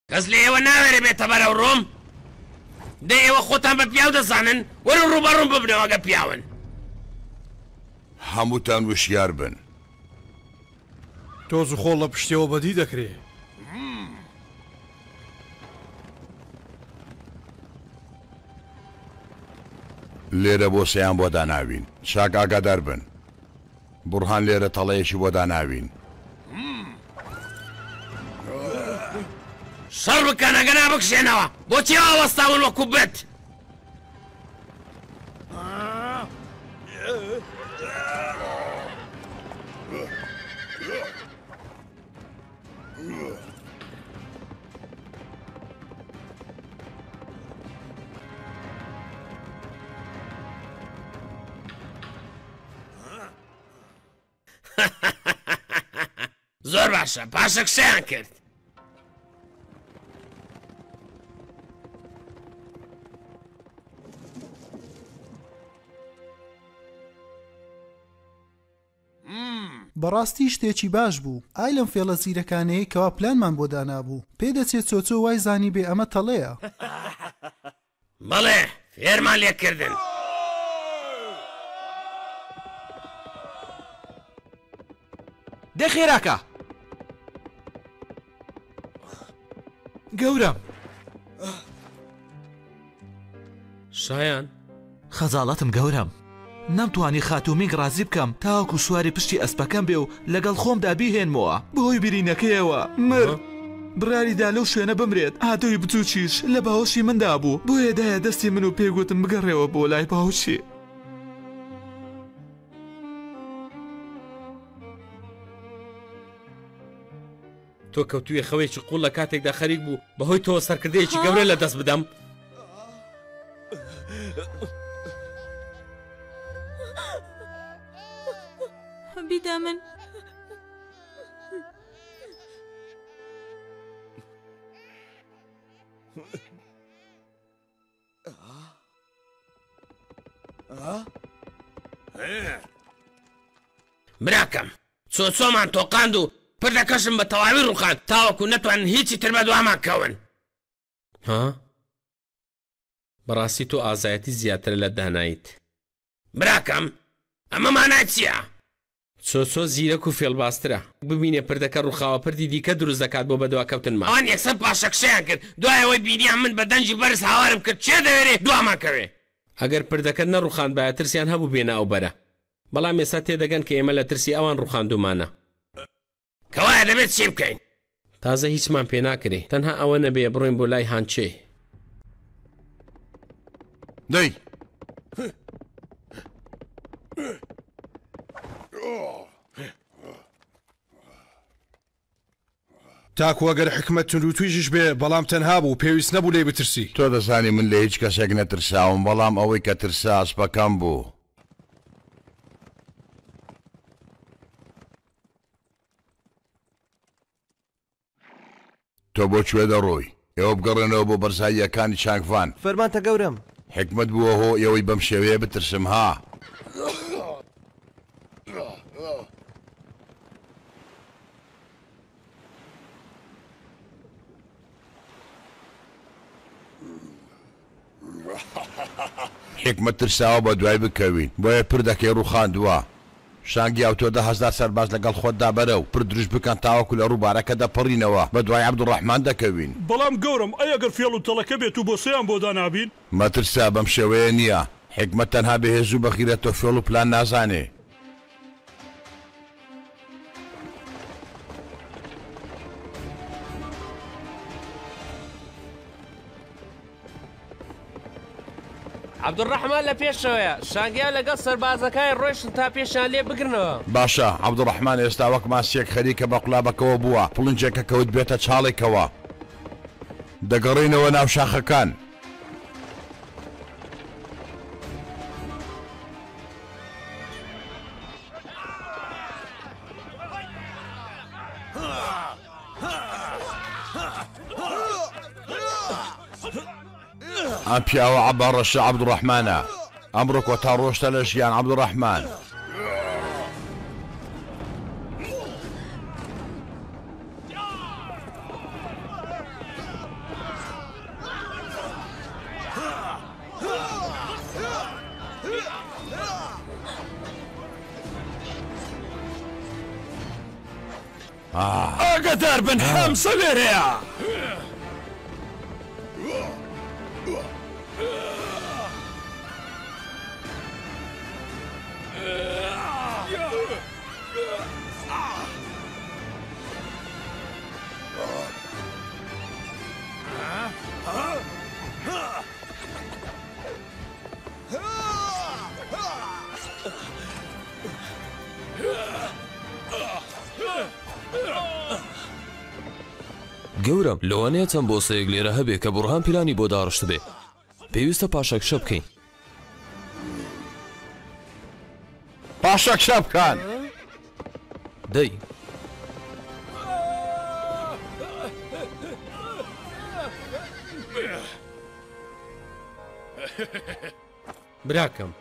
کەس لە ئێوە ناوێرە بێتە بەرەو ڕۆم دە ئێوە خۆتان بە پیاو دەزانن وەرە ڕوبەڕوم ببنەوەگە پیاون هەمووتان وشیار بن تۆز و خۆڵ لە پشتەوە بەدی دەکرێ لێرە بۆ سەیان بۆ داناوین چاک ئاگادار بن بورهان لێرە تەڵەیەکی بۆ داناوین شەڕ بکەن ئەگە نابکشێنەوە بۆچی ئاوەستاون وەکو بێت زۆر باشە پاشە کشەیان کرد بەڕاستی شتێکی باش بوو ئای لەم فێڵە زیرەکانەیە کەوا پلانمان بۆ دانابوو پێدەچێت چۆچۆ وای زانی بێ ئەمە تەڵەیە بەڵێ فێرمان لێکردن دەخێراکە گەورم شایان خەزاڵەتم گەورم نەمتوانی خاتومیک ڕازی بکەم تاوەکو سواری پشتی ئەسپەکەم بێ و لەگەڵ خۆمدا بیهێنمەوە بەهۆی برینەکەیەوە برایدا لەو شوێنە بمرێت ئادەوی بچووکیش لە باوەشی مندا بوو بۆ هێدایە دەستی من و پێگوتم بگەڕێەوە بۆ لای باوچی تۆ کەوتویە خەوێکی قوڵ لە کاتێکدا خەریک بوو بەهۆی تۆ سەرکردەیەکی گەورە لە دەست بدەم بیدا من براکەم چۆچۆمان تۆقاند و پردەکەشم بە تەواوی ڕووخان تاوەکو نەتوانن هیچی تر بە دوامان کەون ها بەڕاستی تۆ ئازایەتی زیاتر لە دانایت براکەم ئەمە مانای چییە؟ چۆچۆ زیرەک و فێڵباسترە ببینێ پردەکە ڕووخاوە پردی دیکە دروست دەکات بۆ بەدواکەوتنمان ئەوان یەکسەر پاشەکشەیان کرد دوایەوەی بینیان من بە دەنجی بەرز هاوارم کرد چێ دەوێرێ دوامان کەوێ ئەگەر پردەکە نەڕووخان بایە ترسیان هەبوو بێنە ئەو بەرە بەڵام ئێستا تێدەگەن کە ئێمە لە ترسی ئەوان ڕووخاندومانە کەوایە دەبێت چی بکەین تازە هیچمان پێ ناکرێ تەنها ئەوە نەبێ بڕۆین بۆ لای هانچێ دەی تاکو ئەگەر حکمت تونند و تویژش بێ بەڵام تەنها بوو پێویست نەبوو لێ بترسی تۆ دەزانی من لە هیچ کەسێک نەترساوم بەڵام ئەوەی کە ترسا ئەسپەکەم بوو تۆ بۆ کوێ دەڕۆی ئێوە بگەڕێنەوە بۆ بەرزاییەکانی چانگڤان فەرمانتە گەورم حکمت بووە هۆ ئێوەی بەم شێوەیە بترسم ها حکمت ترساوە بە دوای بکەوین بۆیە پردەکەی ڕووخاندووە شانگی ئەو تۆ 10,000 سەرباز لەگەڵ خۆتدا بەرە و پر دروست بکەن تاوەکو لە ڕووبارەکە دەپەڕینەوە بە دوای عەبدوڕەحمان دەکەوین بەڵام گەورم ئەگەر فێڵ و تەڵەکە بێت و بۆ سەیان بۆ دانابین مەترسا بەم شێوەیە نییە حکمت تەنها بەهێزوو بەخیرە تۆ فێڵ و پلان نازانێ عەبدوڕەحمان لە پێشەوەیە شانگیان لەگەڵ سەربازەکانی ڕۆیشتن تا پێشان لێ بگرنەوە باشە عەبدوڕەحمان ئێستا وەک ماسیەک خەریکە بە قوڵابەکەوە بووە پڵنجێکە کەوت بێتە چاڵێکەوە دەگەڕینەوە ناو شاخەکان ئەم پیاوە عەبارەشە عەبدوڕەحمانە ئەمڕۆ کۆتا ڕۆشتە لە ژیان عەبدوڕەحمان ئاگادار بن حەمسە لێرەیە. گەورم لەوانەیە چەند بۆسەیەک لێرە هەبێ کە بڕهان پیلانی بۆ داڕشت بێ پێویستە پاشەکشە بکەین. پاشەکشە بکەن دەی براکەم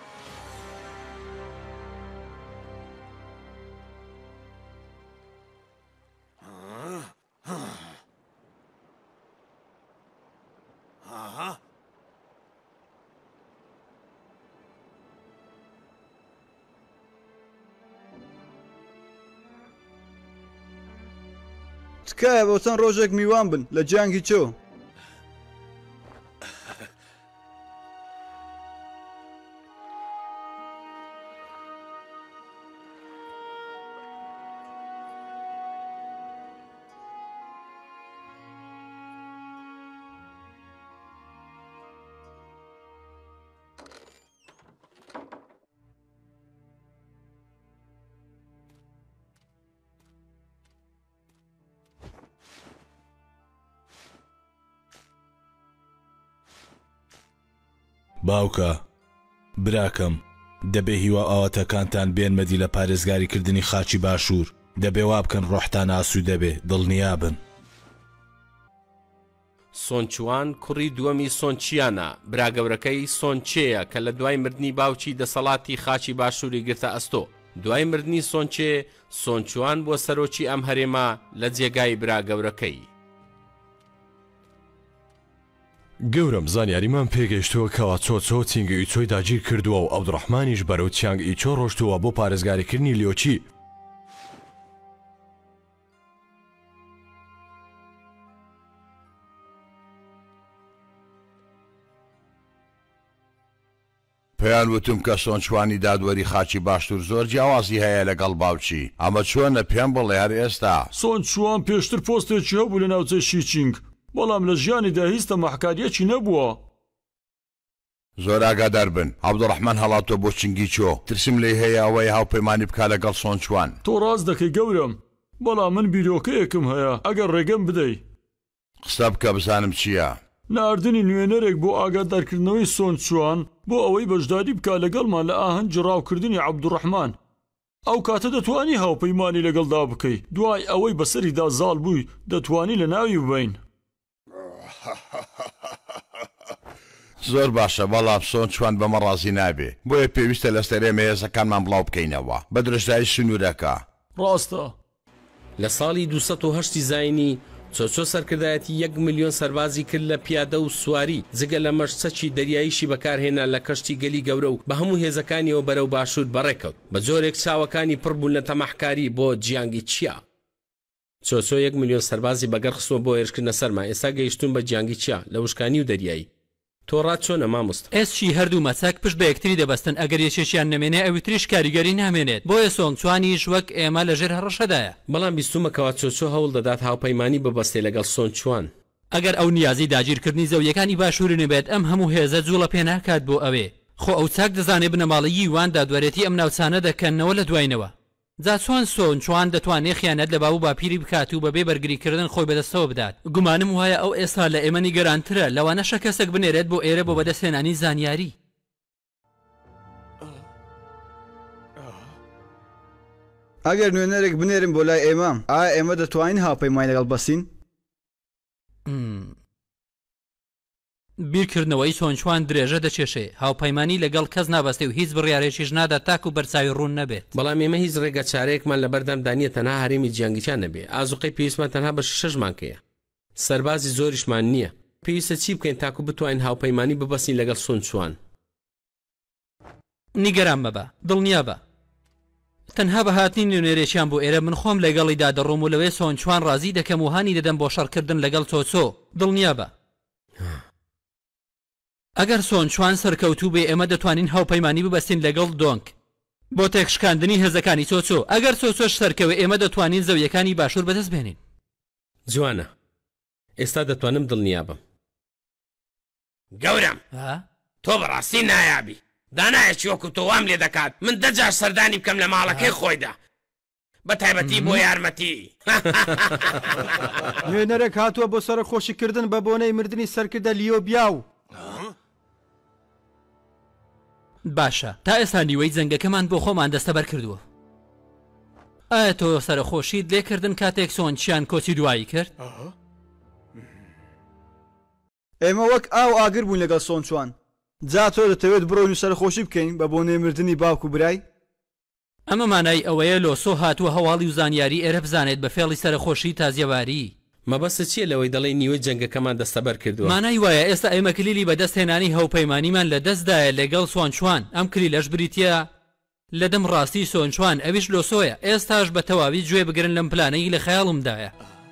تکایە بۆ چەند ڕۆژێک میوان بن لە جانگی چۆ. باوکە براکەم دەبێ هیوا ئاواتەکانتان بێنمەدی لە پارێزگاریکردنی خاچی باشوور دەبێ وا بکەن ڕۆحتان ئاسوود دەبێ دڵنیا بن. سۆنچوان کوڕی دووەمی سۆنچیانە براگەورەکەی سۆنچێیە کە لە دوای مردنی باوکی دەسەڵاتی خاچی باشووری گرتە ئەستۆ. دوای مردنی سۆنچێ سۆنچوان بۆ سەرۆکی ئەم هەرێمە لە جێگای براگەورەکەی. گەورم زانیاریمان پێگەیشتووە کەوا چۆ چینگە ئیچۆی داگیر کردووە و عەبدوڕەحمانیش بەرەو چیانگ ئیچۆ ڕۆشتووە بۆ پارێزگاریکردنی لیۆچی. پێیان وتم کە سۆنچوانی دادوەری خاچی باشوور زۆر جیاوازی هەیە لەگەڵ باوچی ئەمە چۆنە پێم بڵێ هەر ئێستا. سۆنچوان پێشتر پۆستێکی هەبوو لە ناوچەی شیچینگ بەڵام لە ژیانیدا هیچ تەماحکاریەکی نەبووە. زۆر ئاگادار بن عەبدوڕەحمان هەڵاتۆ بۆ چنگی چۆ ترسم لێ هەیە ئەوەی هاوپەیمانی بکا لەگەڵ سۆنچوان. تۆ ڕاست دەکەی گەورم بەڵام من بیرۆکەیەکم هەیە ئەگەر ڕێگەم بدەی. قسە بکە بزانم چییە. ناردنی نوێنەرێک بۆ ئاگادارکردنەوەی سۆنچوان بۆ ئەوەی بەشداری بکا لەگەڵمان لە ئاهەنگ ڕاوکردنی عەبدوڕەحمان. ئەو کاتە دەتوانی هاوپەیمانی لەگەڵدا بکەی دوای ئەوەی بەسەریدا زاڵ بووی دەتوانی لە ناوی ببین. زۆر باشە بەڵام سۆنچوان بەمە ڕازی نابێ بۆیە پێویستە لە سەرێ مێزەکانمان بڵاو بکەینەوە بە درێژایی سنوورەکە. ڕاستە لە ساڵی 208 زاینی چۆچۆ سەرکردایەتی 1 ملیۆن سەربازی کرد لە پیادە و سواری جگە لە مەشچەکی دەریاییشی بەکارهێنا لە کەشتی گەلی گەورە و بە هەموو هێزەکانیەوە بەرەو باشوور بەڕێکەوت بە جۆرێک چاوەکانی پڕبوون لە تەماحکاری بۆ جیانگی چیا. چۆچۆ 1 ملیۆن سەربازی بەگەر خستووە بۆ هێرشکردنە سەرما ئێستا گەیشتون بە جیانگی چیا لە وشکانی و دەریایی. تۆڕات چۆنە مامۆست ئێسچی هەردوو مەچەک پشت بە یەکتری دەبەستن ئەگەر یەکێکیان نەمێنێ ئەوی تریش کاریگەری نامێنێت بۆیە سۆنچوانیش وەک ئێمە لەژێر هەڕەشەدایە. بەڵام بیستومەکەوە چۆچۆ هەوڵ دەدات هاوپەیمانی ببەستێ لەگەڵ سۆنچوان. ئەگەر ئەو نیازی داگیرکردنی زەویەکانی باشووری نەبێت ئەم هەموو هێزە جوڵە پێ ناکات بۆ ئەوێ خۆ ئەو چاک دەزانێ بنەماڵەیی وان دادوەرێتی ئەم ناوچانە دەکەنەوە لە دوایینەوە. جا چۆن سۆنچوان دەتوانێت خیانەت لە باو باپیری بکات و بەبێ بەرگریکردن خۆی بەدەستەوە بدات. گومانم وایە ئەو ئێستا لە ئێمە نیگەرانترە لەوانەشە کەسێک بنێرێت بۆ ئێرە بۆ بەدەستهێنانی زانیاری. ئەگەر نوێنەرێک بنێرم بۆ لای ئێمە ئایا ئێمە دەتوانین هاوپەیمانی لەگەڵ بەسین؟ بیرکردنەوەی سۆنچوان درێژە دەچێشێ هاوپەیمانی لەگەڵ کەس نابەستێ و هیچ بڕیارێکیش نادا تاکو بەرچاوی ڕوون نەبێت. بەڵام ئێمە هیچ ڕێگە چارەیەکمان لە بەردەم دانیە تەنها هەرێمی جیانگیچان نەبێ ئازوقەی پێویستمان تەنها بە 6 مانکەیە سەربازی زۆریشمان نییە پێویستە چی بکەین تاکو بتوانین هاوپەیمانی ببەسین لەگەڵ سۆنچوان. نیگەران مەبە دڵنیا بە تەنها بە هاتنی نوێنێرێکیان بۆ ئێرە من خۆم لەگەڵیدا دەڕۆم و لەوێ سۆنچوان ڕازی دەکەم و هانی دەدەم بۆ شەڕکردن لەگەڵ چۆچۆ دڵنیا بە ئەگەر سۆنچوان سەرکەوتوو بێ ئێمە دەتوانین هاوپەیمانی ببەستین لەگەڵ دۆنگ بۆ تێکشکاندنی هێزەکانی چۆچۆ ئەگەر چۆچۆش سەرکەوێ ئێمە دەتوانین زەویەکانی باشوور بەدەست بێنین. جوانە ئێستا دەتوانم دڵنیا بم. گەورم تۆ بەڕاستی نایابی دانایەکی وەکو تۆ وام لێ دەکات من دەجار سەردانی بکەم لە ماڵەکەی خۆیدا بە تایبەتی بۆ یارمەتی. نوێنەرێک هاتووە بۆ سەرخۆشیکردن بە بۆنەی مردنی سەرکردە لیۆ بیاو. باشە تا ئێستا نیوەی جەنگەکەمان بۆ خۆمان دەستەبەر کردووە. ئایا تۆ سەرخۆشیت لێکردن کاتێک سۆنچیان کۆچی دوایی کرد؟ ئێمە وەک ئاو ئاگر بوون لەگەڵ سۆنچوان. جا تۆ دەتەوێت بڕۆین و سەرخۆشی بکەین بە بۆنەی مردنی باوک و برای؟ ئەمە مانای ئەوەیە لۆسۆ هاتووە هەواڵی و زانیاری ئێرە بزانێت بە فێڵی سەرخۆشی تازیەواری. مەبەستە چییە لەوەی دەڵێ نیوەی جەنگەکەمان دەستەبەر کردووە؟ مانای وایە ئێستا ئێمە کلیلی بەدەستهێنانی هەوپەیمانیمان لە دەستدایە لەگەڵ سۆنچوان ئەم کلیلەش بریتە لە دەم ڕاستی سۆنچوان ئەویش لۆسۆیە ئێستاش بە تەواوی گوێ بگرن لەم پلانەی لە خەیاڵمدایە.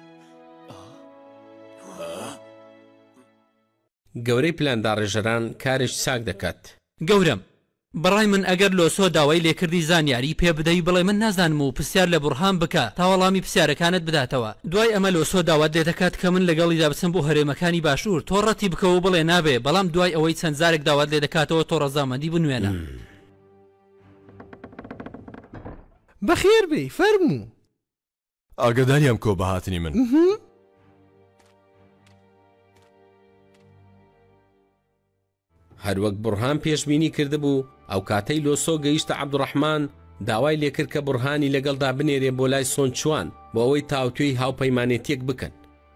گەورەی پلانداڕێژەران کارێک چاک دەکات. گەورم بەڕای من ئەگەر لۆسۆ داوای لێکردی زانیاری پێ بدەی بڵێ من نازانم و پرسیار لە بورهان بکە تا وەڵامی پرسیارەکانت بداتەوە. دوای ئەمە لۆسۆ داوات لێ دەکات کە من لەگەڵیدا بچم بۆ هەرێمەکانی باشوور تۆ ڕەتی بکەوە بڵێ نابێ بەڵام دوای ئەوەی چەند جارێک داوات لێ دەکاتەوە تۆ ڕەزامەندی بنوێنە. بەخێر بێ فەرموو. ئاگداریام کۆ بەهاتنی من. هەروەک بورهان پێشبینی کردبوو ئەو کاتەی لۆسۆ گەیشتە عەبدوڕەحمان داوای لێکرد کە بورهانی لەگەڵدا بنێرێ بۆ لای سۆنچوان بۆ ئەوەی تاوتوێی هاوپەیمانێتیەک بکەن.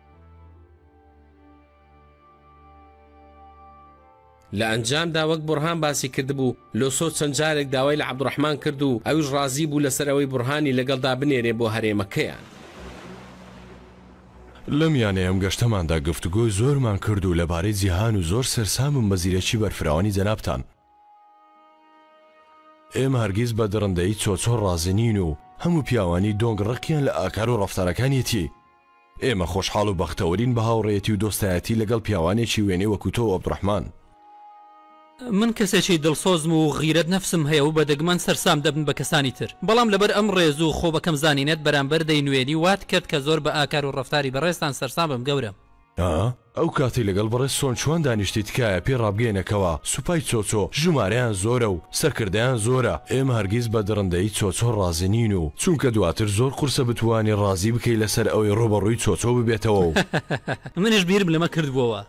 لە ئەنجامدا وەک بورهان باسی کردبوو لۆسۆ چەند جارێک داوای لە عەبدوڕەحمان کرد و ئەویش ڕازی بوو لەسەرەوەی بورهانی لەگەڵدا بنێرێ بۆ هەرێمەکەیان. لەم یانەیە ئەم گەشتەماندا گفتوگۆی زۆرمان کرد و لەبارەی جیهان و زۆر سەرسامم بە زیرەکی بەرفراوانی جەنابتان. ئێمە هەرگیز بە دڕندەی چۆچۆ ڕازنین و هەموو پیاوانی دۆنگ ڕقیان لە ئاکار و ڕەفتارەکانیەتی. ئێمە خۆشحاڵ و بەختەوەرین بە هاوڕێیەتی و دۆستایەتی لەگەڵ پیاوانێکی وێنەی وەکو تۆ عەبدوڕەحمان. من کەسێکی دڵسۆزم و غیرەت نەفسم هەیە و بەدەگمەن سەرسام دەبن بە کەسانی تر بەڵام لەبەر ئەم ڕێز و خۆ بەکەم زانینەت بەرامبەر دەینوێنی وات کرد کە زۆر بە ئاکار و ڕەفتاری بەڕێستان سەرسام بم گەورم. ئەو کاتی لەگەڵ بەڕێز سۆنچوان دانیشتی تکایە پێ ڕابگەینەکەوە سوپای چۆچۆ ژمارەیان زۆرە و سەرکردیان زۆرە. ئێمە هەرگیز بە دڕندەی چۆچۆ ڕازنین و چونکە دواتر زۆر قورسە بتوانی ڕازی بکەی لەسەر ئەوەی ڕۆبەڕووی چۆچۆ ببێتەوە و منش بیرم لەمە کردبووەوە.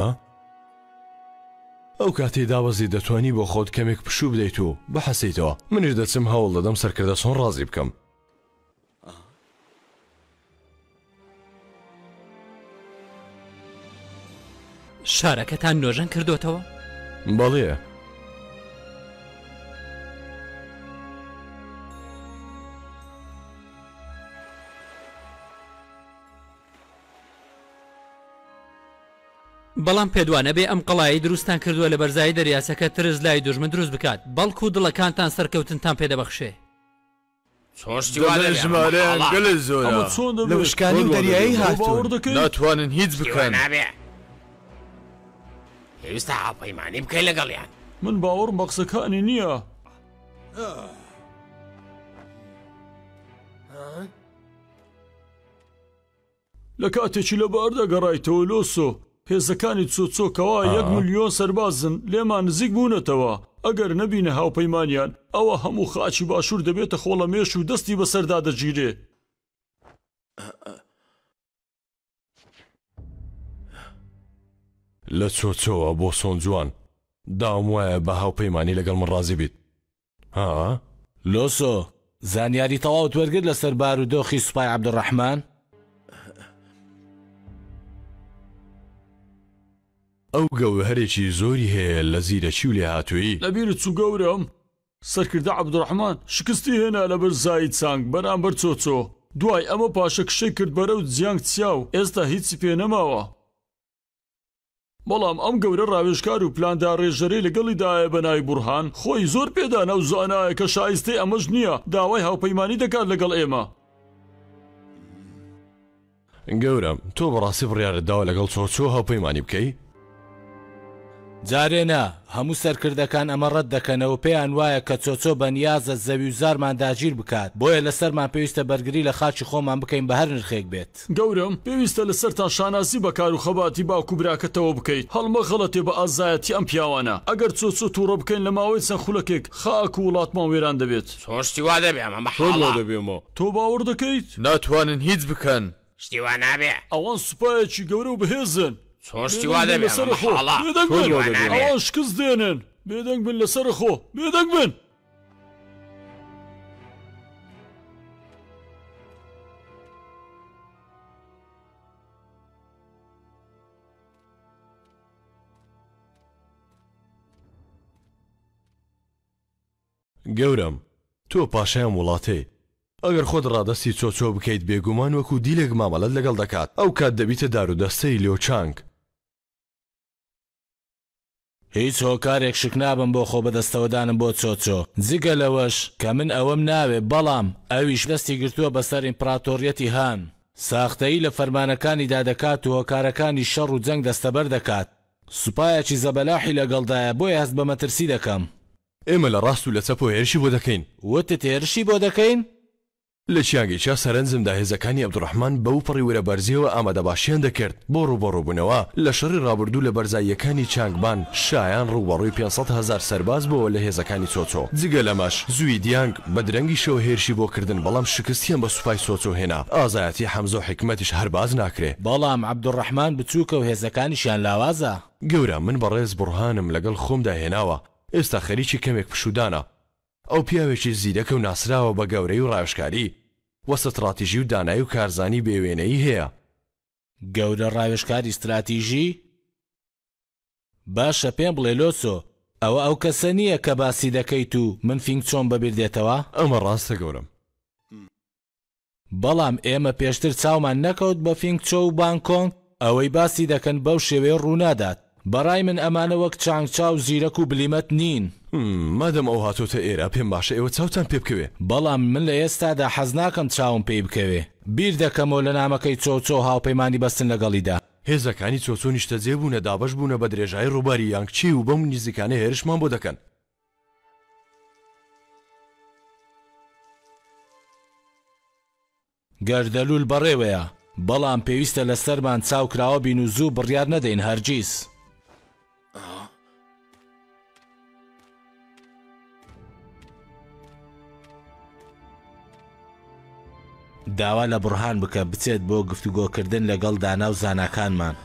ئەو کاتی داوەزی دەتوانی بۆ خۆت کەمێک پشوو بدەیت و بەحەسیتەوە منش دەچم هەوڵ دەدەم سەرکردە سۆن ڕازی بکەم. شارەکەتان نۆژەن کردوتەوە؟ بەڵێ. بەڵام پێدوانە بێ ئەم قەڵایی دروستان کردووە لە بەرزایی دەریاسەکە ترس لای دوژمن دروست بکات بەڵکو و دڵەکانتان سەرکەوتنتان پێدەبەخشێ. لە وشکانی و دەریایی هاتوون ناتوانن هیچ بکەن. پێویستە هاوپەیمانی بکەی لەگەڵیان. من باوەڕم بە قسەکانی نییە. لە کاتێکی لەبار دەگەڕایتەوە لۆسۆ هێزەکانی چۆچۆکەوە 1 ملیۆن سەربازن لێمان نزیک بوونەتەوە. ئەگەر نەبینە هاوپەیمانیان ئەوە هەموو خاچی باشوور دەبێتە خۆڵەمێش و دەستی بەسەردا دەگیرێ. لە چۆچۆوە بۆ سۆنجوان داوام وایە بە هاوپەیمانی لەگەڵ من ڕازی بیت. لۆسۆ زانیاری تەواوت وەرگرت لەسەر بارودۆخی سوپای عەبدوڕەحمان؟ ئەو گەوهرێکی زۆری هەیە لە زیرەکی و لێ هاتووی. لەبیرت چوو گەورم سەرکردە عەبدوڕەحمان شکستی هێنا لەبەر زایی چانگ بەرامبەر چۆچۆ. دوای ئەمە پاشە کشەی کرد بەرەو جیانگ چیا و ئێستا هیچی پێ نەماوە. بەڵام ئەم گەورە ڕاوێژکار و پلاندا ڕێژەرەی لەگەڵیدایە بەناوی بورهان خۆی زۆر پێدانا و زانایە کە شایستەی ئەمەش نییە داوای هاوپەیمانی دەکات لەگەڵ ئێمە. گەورم تۆ بەڕاستی بڕیارت داوە لەگەڵ چۆچۆ هاوپەیمانی بکەی؟ جارێنە هەموو سەرکردەکان ئەمە ڕەت دەکەنەوە پێیان وایە کە چۆچۆ بەنیازە زەوی و زارمان داگیر بکات بۆیە لەسەرمان پێویستە بەرگری لە خاچی خۆمان بکەین بە هەر نرخێک بێت. گەورم پێویستە لەسەرتان شاناسی بەکار و خەباتی باوکو براکەتەوە بکەیت هەڵمە غەڵەتێ بە ئازایەتی ئەم پیاوانە ئەگەر چۆچۆ تووڕە بکەین لە ماوەی چەند خولەکێک خاک و وڵاتمان وێران دەبێت. شتی وا دەبێ ئەمە بەحاڵە دەبێمەوە. تۆ باوەڕ دەکەیت؟ ناتوانن هیچ بکەن. شتی وا نابێ. ئەوان سوپایەکی گەورە و بەهێزن. شتی وا دەبێ ئەمە بەحاڵە. ئەوان شکست دێنن. بێدەنگ بن لەسەر خۆ بێدەنگ بن. گەورم تۆ پاشایان وڵاتێ ئەگەر خۆت ڕادستی چۆچۆ بکەیت بێگومان وەکو دیلێک مامەڵەت لەگەڵ دەکات ئەو کات دەبیتە دار و دەستەی لێوچانگ. هیچ هۆکارێک شک نابم بۆ خۆ بەدەستەوەدانم بۆ چۆچۆ جگە لەوەش کە من ئەوەم ناوێ بەڵام ئەویش دەستی گرتووە بەسەر ئیمپراتۆریەتی هان ساختەیی لە فەرمانەکانی دادەکات و هۆکارەکانی شەڕ و جەنگ دەستەبەر دەکات سوپایەکی زەبەلاحی لەگەڵدایە بۆیە هەست بە مەترسی دەکەم. ئێمە لە ڕاست و لە چەپ و هێرشی بۆ دەکەین. وتت هێرشی بۆ دەکەین؟ لە چیانگەیچا سەرنجمدا هێزەکانی عەبدوڕەحمان بەو پەڕی وەرەبەرزیەوە ئامادەباشیان دەکرد بۆ ڕوبەڕووبوونەوە لە شەڕی ڕابردوو لە بەرزاییەکانی چانگبان شایان ڕوبەڕووی 500,000 سەرباز بۆەوە لە هێزەکانی چۆچۆ جگە لەمەش زووی دیانگ بە درەنگی شەوە هێرشی بۆ کردن بەڵام شکستیان بە سوپای چۆچۆ هێنا ئازایەتی حەمزە و حکمەتیش هەرباز ناکرێ بەڵام عەبدوڕەحمان بچووکە و هێزەکانیشیان لاوازە. گەورە من بەڕێز بورهانم لەگەڵ خۆمدا هێناوە ئێستا خەریکی کەمێک پشودانە ئەو پیاوێکی زیرەکە و ناسراوە بە گەورەی و ڕاوێژکاری وە ستراتیژی و دانایی و کارزانی بێوێنەی هەیە. گەورە ڕاوێژکاری استراتیژی؟ باشە پێم بڵێ لۆچۆ ئەوە ئەو کەسە نییە کە باسی دەکەیت و من فینگ چۆن بەبیر دێتەوە؟ ئەمە ڕاستە گەورم. بەڵام ئێمە پێشتر چاومان نەکەوت بە فینگ چۆ و بانکۆنگ ئەوەی باسی دەکەن بەو شێوەیە ڕوونادات. بەڕای من ئەمانە وەک چانگچاو زیرەک و بلیمەت نین. مادەم ئەو هاتۆتە ئێرە پێم باشە ئێوە چاوتان پێ بکەوێ. بەڵام من لە ئێستادا حەز ناکەم چاوم پێی بکەوێ. بیر دەکەمەوە لە نامەکەی چۆچۆ هاوپەیمانی بەستن لەگەڵیدا. هێزەکانی چۆچۆ نیشتەجێ بوونە دابەش بوونە بە درێژایی ڕووباری یانگچی و بەم نزیکانە هێرشمان بۆ دەکەن. گەردەلوول بەڕێوەیە بەڵام پێویستە لەسەرمان چاوکراوە بین و زوو بڕیار نەدەین هەرگیز. داوا لە بورهان بکە بچێت بۆ گفتوگۆکردن لەگەڵ دانا و زاناکانمان.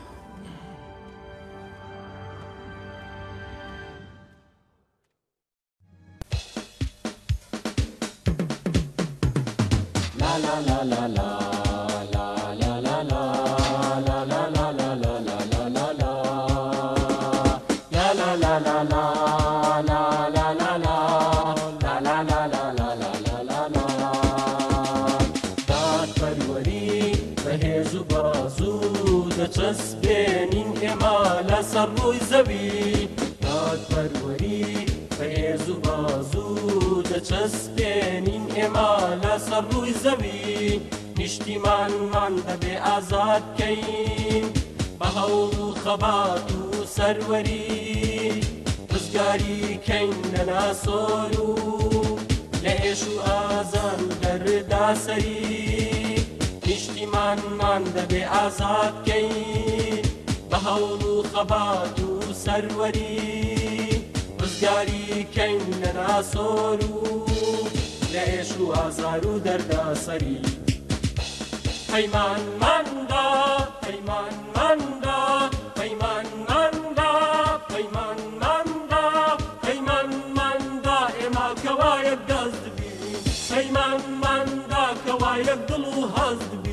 چەسپێنین ئێمە لەسەر ڕووی زەوی نیشتیمانمان دەبێ ئازاد بکەین بە هەوڵ و خەبات و سەروەری ڕزگاری کەین لە ناسۆر و لە ئێش و ئازان دەردا سەری نیشتیمانمان دەبێ ئازاد بکەین بە هەوڵ و خەبات و سەروەری ڕزگاری کەین لە ناسۆر و لە ئێش و ئازار و دەردا سەری پەیمانماندا پەیمانماندا پەیمانماندا پەیمانماندا پەیمانماندا ئێمە کەوایەک دەست بین پەیمانماندا کەوایەک دڵ و هەست بین